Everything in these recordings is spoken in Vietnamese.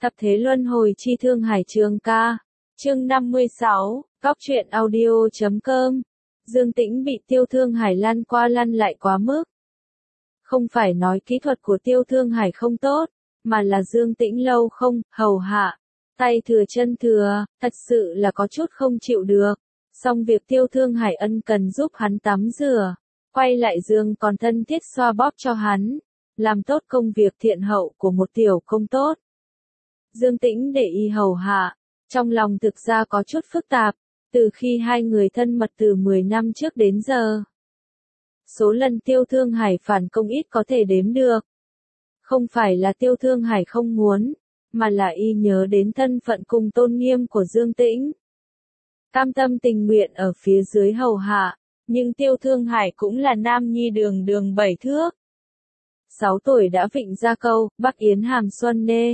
Thập thế luân hồi chi Thương Hải Trường ca. Chương 56, Góc truyện audio.com. Dương Tĩnh bị Tiêu Thương Hải lăn qua lăn lại quá mức. Không phải nói kỹ thuật của Tiêu Thương Hải không tốt, mà là Dương Tĩnh lâu không hầu hạ, tay thừa chân thừa, thật sự là có chút không chịu được. Xong việc Tiêu Thương Hải ân cần giúp hắn tắm rửa, quay lại giường còn thân thiết xoa bóp cho hắn, làm tốt công việc thiện hậu của một tiểu công tốt. Dương Tĩnh để y hầu hạ, trong lòng thực ra có chút phức tạp, từ khi hai người thân mật từ 10 năm trước đến giờ. Số lần Tiêu Thương Hải phản công ít có thể đếm được. Không phải là Tiêu Thương Hải không muốn, mà là y nhớ đến thân phận cùng tôn nghiêm của Dương Tĩnh. Cam tâm tình nguyện ở phía dưới hầu hạ, nhưng Tiêu Thương Hải cũng là nam nhi đường đường 7 thước. 6 tuổi đã vịnh ra câu, Bắc Yến hàm xuân nê.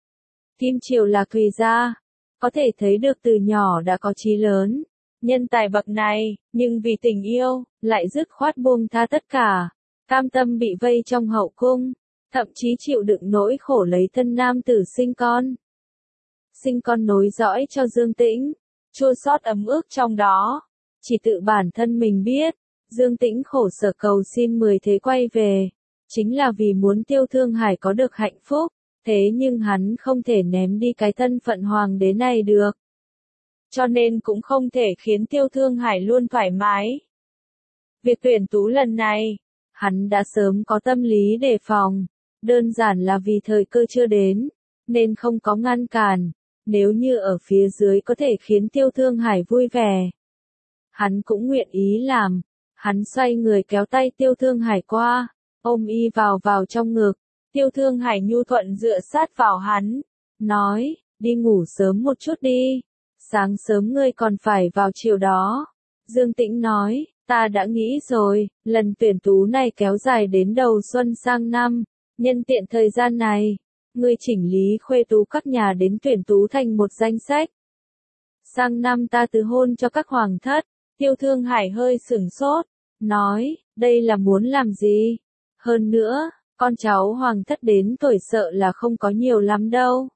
Kim Triều là Thùy gia, có thể thấy được từ nhỏ đã có chí lớn, nhân tài bậc này, nhưng vì tình yêu, lại dứt khoát buông tha tất cả, cam tâm bị vây trong hậu cung, thậm chí chịu đựng nỗi khổ lấy thân nam tử sinh con. Sinh con nối dõi cho Dương Tĩnh, chua xót ấm ức trong đó, chỉ tự bản thân mình biết, Dương Tĩnh khổ sở cầu xin 10 thế quay về, chính là vì muốn Tiêu Thương Hải có được hạnh phúc. Thế nhưng hắn không thể ném đi cái thân phận hoàng đế này được. Cho nên cũng không thể khiến Tiêu Thương Hải luôn thoải mái. Việc tuyển tú lần này, hắn đã sớm có tâm lý đề phòng, đơn giản là vì thời cơ chưa đến, nên không có ngăn cản, nếu như ở phía dưới có thể khiến Tiêu Thương Hải vui vẻ. Hắn cũng nguyện ý làm, hắn xoay người kéo tay Tiêu Thương Hải qua, ôm y vào trong ngực. Tiêu Thương Hải nhu thuận dựa sát vào hắn, nói, đi ngủ sớm một chút đi, sáng sớm ngươi còn phải vào chiều đó. Dương Tĩnh nói, ta đã nghĩ rồi, lần tuyển tú này kéo dài đến đầu xuân sang năm, nhân tiện thời gian này, ngươi chỉnh lý khuê tú các nhà đến tuyển tú thành một danh sách. Sang năm ta từ hôn cho các hoàng thất. Tiêu Thương Hải hơi sửng sốt, nói, đây là muốn làm gì? Hơn nữa, con cháu hoàng thất đến tuổi sợ là không có nhiều lắm đâu.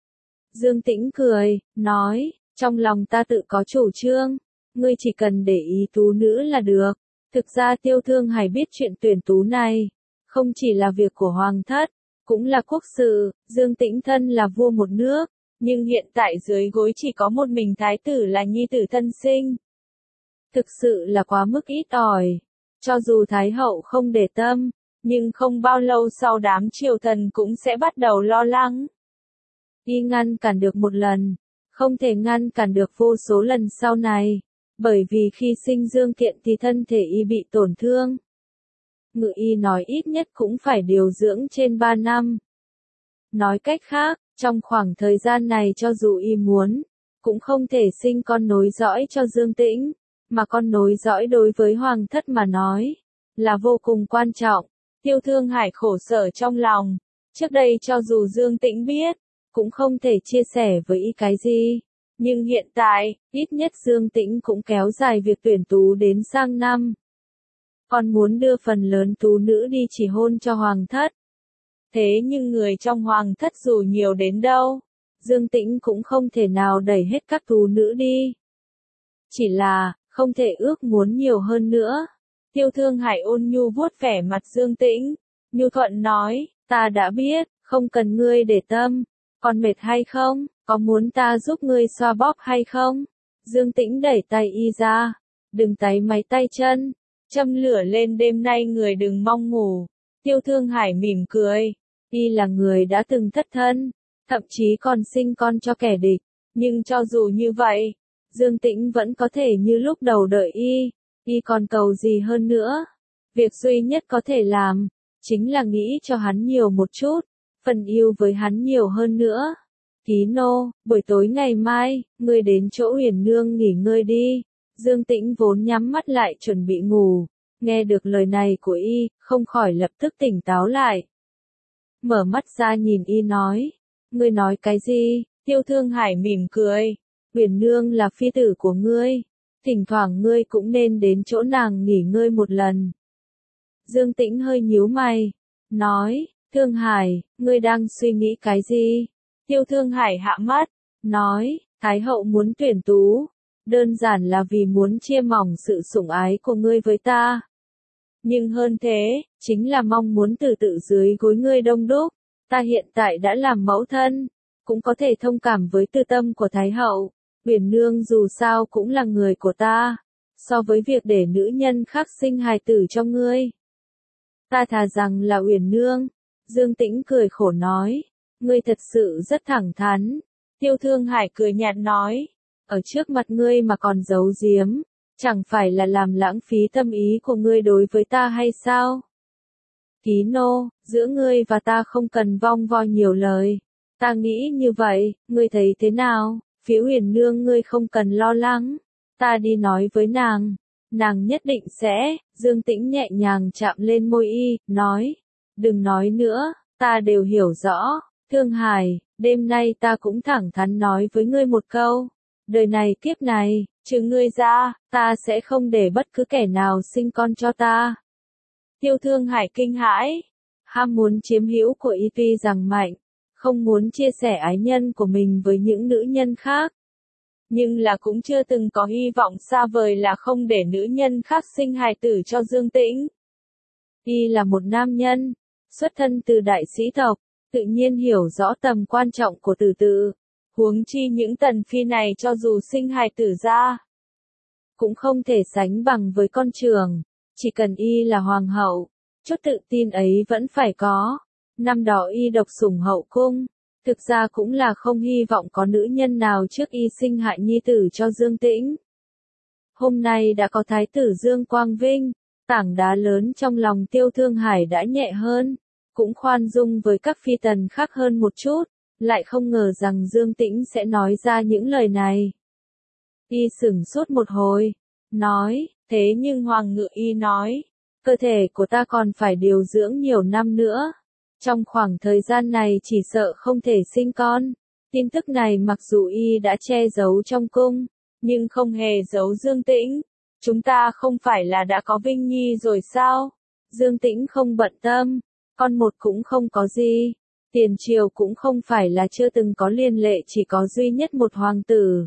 Dương Tĩnh cười, nói, trong lòng ta tự có chủ trương, ngươi chỉ cần để ý tú nữ là được. Thực ra Tiêu Thương Hải biết chuyện tuyển tú này, không chỉ là việc của hoàng thất, cũng là quốc sự, Dương Tĩnh thân là vua một nước, nhưng hiện tại dưới gối chỉ có một mình thái tử là nhi tử thân sinh. Thực sự là quá mức ít ỏi, cho dù thái hậu không để tâm, nhưng không bao lâu sau đám triều thần cũng sẽ bắt đầu lo lắng. Y ngăn cản được một lần, không thể ngăn cản được vô số lần sau này, bởi vì khi sinh Dương Kiện thì thân thể y bị tổn thương. Ngự y nói ít nhất cũng phải điều dưỡng trên 3 năm. Nói cách khác, trong khoảng thời gian này cho dù y muốn, cũng không thể sinh con nối dõi cho Dương Tĩnh, mà con nối dõi đối với hoàng thất mà nói, là vô cùng quan trọng. Tiêu Thương Hải khổ sở trong lòng, trước đây cho dù Dương Tĩnh biết, cũng không thể chia sẻ với y cái gì, nhưng hiện tại, ít nhất Dương Tĩnh cũng kéo dài việc tuyển tú đến sang năm. Còn muốn đưa phần lớn tú nữ đi chỉ hôn cho hoàng thất. Thế nhưng người trong hoàng thất dù nhiều đến đâu, Dương Tĩnh cũng không thể nào đẩy hết các tú nữ đi. Chỉ là, không thể ước muốn nhiều hơn nữa. Tiêu Thương Hải ôn nhu vuốt vẻ mặt Dương Tĩnh, nhu thuận nói, ta đã biết, không cần ngươi để tâm, còn mệt hay không, có muốn ta giúp ngươi xoa bóp hay không? Dương Tĩnh đẩy tay y ra, đừng táy máy tay chân, châm lửa lên đêm nay người đừng mong ngủ. Tiêu Thương Hải mỉm cười, y là người đã từng thất thân, thậm chí còn sinh con cho kẻ địch, nhưng cho dù như vậy, Dương Tĩnh vẫn có thể như lúc đầu đợi y còn cầu gì hơn nữa. Việc duy nhất có thể làm, chính là nghĩ cho hắn nhiều một chút, phần yêu với hắn nhiều hơn nữa. Ký nô, buổi tối ngày mai, ngươi đến chỗ Huyền Nương nghỉ ngơi đi. Dương Tĩnh vốn nhắm mắt lại chuẩn bị ngủ, nghe được lời này của y, không khỏi lập tức tỉnh táo lại. Mở mắt ra nhìn y nói, ngươi nói cái gì? Tiêu Thương Hải mỉm cười, Huyền Nương là phi tử của ngươi. Thỉnh thoảng ngươi cũng nên đến chỗ nàng nghỉ ngơi một lần. Dương Tĩnh hơi nhíu mày, nói, Thương Hải, ngươi đang suy nghĩ cái gì? Tiêu Thương Hải hạ mắt, nói, Thái hậu muốn tuyển tú, đơn giản là vì muốn chia mỏng sự sủng ái của ngươi với ta. Nhưng hơn thế, chính là mong muốn từ tự dưới gối ngươi đông đúc. Ta hiện tại đã làm mẫu thân, cũng có thể thông cảm với tư tâm của Thái hậu. Uyển Nương dù sao cũng là người của ta, so với việc để nữ nhân khác sinh hài tử cho ngươi. Ta thà rằng là Uyển Nương. Dương Tĩnh cười khổ nói, ngươi thật sự rất thẳng thắn. Tiêu Thương Hải cười nhạt nói, ở trước mặt ngươi mà còn giấu giếm, chẳng phải là làm lãng phí tâm ý của ngươi đối với ta hay sao? Ký nô, giữa ngươi và ta không cần vong vo nhiều lời. Ta nghĩ như vậy, ngươi thấy thế nào? Phía Uyển Nương ngươi không cần lo lắng. Ta đi nói với nàng. Nàng nhất định sẽ. Dương Tĩnh nhẹ nhàng chạm lên môi y, nói. Đừng nói nữa, ta đều hiểu rõ. Thương Hải, đêm nay ta cũng thẳng thắn nói với ngươi một câu. Đời này kiếp này, trừ ngươi ra, ta sẽ không để bất cứ kẻ nào sinh con cho ta. Tiêu Thương Hải kinh hãi, ham muốn chiếm hữu của y tuy rằng mạnh, không muốn chia sẻ ái nhân của mình với những nữ nhân khác. Nhưng là cũng chưa từng có hy vọng xa vời là không để nữ nhân khác sinh hài tử cho Dương Tĩnh. Y là một nam nhân, xuất thân từ đại sĩ tộc, tự nhiên hiểu rõ tầm quan trọng của tử tự. Huống chi những tần phi này cho dù sinh hài tử ra, cũng không thể sánh bằng với con trưởng. Chỉ cần y là hoàng hậu, chút tự tin ấy vẫn phải có. Năm đó y độc sủng hậu cung, thực ra cũng là không hy vọng có nữ nhân nào trước y sinh hại nhi tử cho Dương Tĩnh. Hôm nay đã có thái tử Dương Quang Vinh, tảng đá lớn trong lòng Tiêu Thương Hải đã nhẹ hơn, cũng khoan dung với các phi tần khác hơn một chút, lại không ngờ rằng Dương Tĩnh sẽ nói ra những lời này. Y sửng sốt một hồi, nói, thế nhưng Hoàng Ngự Y nói, cơ thể của ta còn phải điều dưỡng nhiều năm nữa. Trong khoảng thời gian này chỉ sợ không thể sinh con. Tin tức này mặc dù y đã che giấu trong cung, nhưng không hề giấu Dương Tĩnh. Chúng ta không phải là đã có Vinh Nhi rồi sao? Dương Tĩnh không bận tâm, con một cũng không có gì. Tiền triều cũng không phải là chưa từng có liên lệ chỉ có duy nhất một hoàng tử.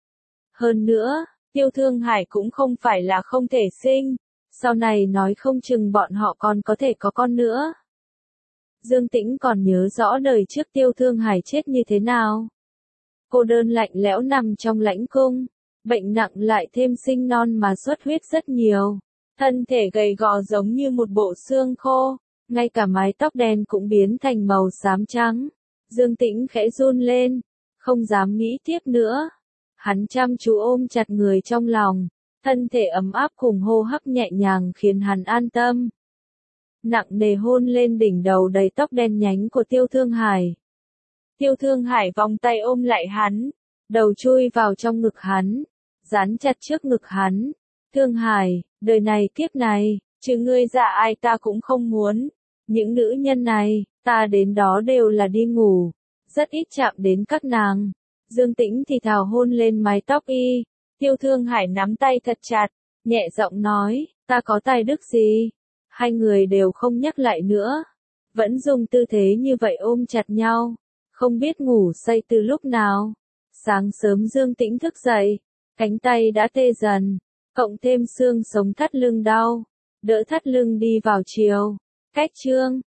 Hơn nữa, Tiêu Thương Hải cũng không phải là không thể sinh. Sau này nói không chừng bọn họ còn có thể có con nữa. Dương Tĩnh còn nhớ rõ đời trước Tiêu Thương Hải chết như thế nào. Cô đơn lạnh lẽo nằm trong lãnh cung, bệnh nặng lại thêm sinh non mà xuất huyết rất nhiều. Thân thể gầy gò giống như một bộ xương khô, ngay cả mái tóc đen cũng biến thành màu xám trắng. Dương Tĩnh khẽ run lên, không dám nghĩ tiếp nữa. Hắn chăm chú ôm chặt người trong lòng, thân thể ấm áp cùng hô hấp nhẹ nhàng khiến hắn an tâm. Nặng nề hôn lên đỉnh đầu đầy tóc đen nhánh của Tiêu Thương Hải. Tiêu Thương Hải vòng tay ôm lại hắn, đầu chui vào trong ngực hắn, dán chặt trước ngực hắn. Thương Hải, đời này kiếp này, trừ ngươi ra ai ta cũng không muốn. Những nữ nhân này, ta đến đó đều là đi ngủ, rất ít chạm đến các nàng. Dương Tĩnh thì thào hôn lên mái tóc y. Tiêu Thương Hải nắm tay thật chặt, nhẹ giọng nói, ta có tài đức gì? Hai người đều không nhắc lại nữa, vẫn dùng tư thế như vậy ôm chặt nhau, không biết ngủ say từ lúc nào. Sáng sớm Dương Tĩnh thức dậy, cánh tay đã tê dần, cộng thêm xương sống thắt lưng đau, đỡ thắt lưng đi vào chiều. Cách chương